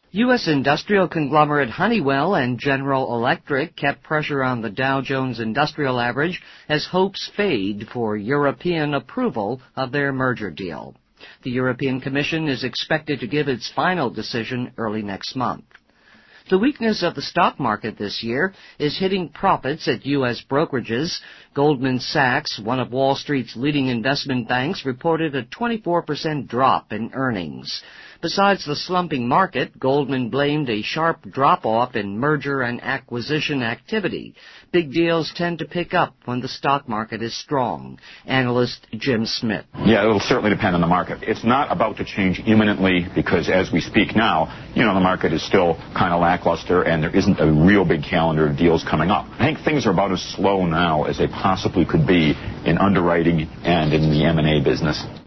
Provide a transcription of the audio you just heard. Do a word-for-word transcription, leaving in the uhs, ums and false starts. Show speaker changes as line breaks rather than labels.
U S industrial conglomerate Honeywell and General Electric kept pressure on the Dow Jones Industrial Average as hopes fade for European approval of their merger deal. The European Commission is expected to give its final decision early next month. The weakness of the stock market this year is hitting profits at U S brokerages. Goldman Sachs, one of Wall Street's leading investment banks, reported a twenty-four percent drop in earnings. Besides the slumping market, Goldman blamed a sharp drop-off in merger and acquisition activity. Big deals tend to pick up when the stock market is strong. Analyst Jim Smith.
Yeah, it'll certainly depend on the market. It's not about to change imminently because as we speak now, you know, the market is still kind of lackluster and there isn't a real big calendar of deals coming up. I think things are about as slow now as they possibly could be in underwriting and in the M and A business.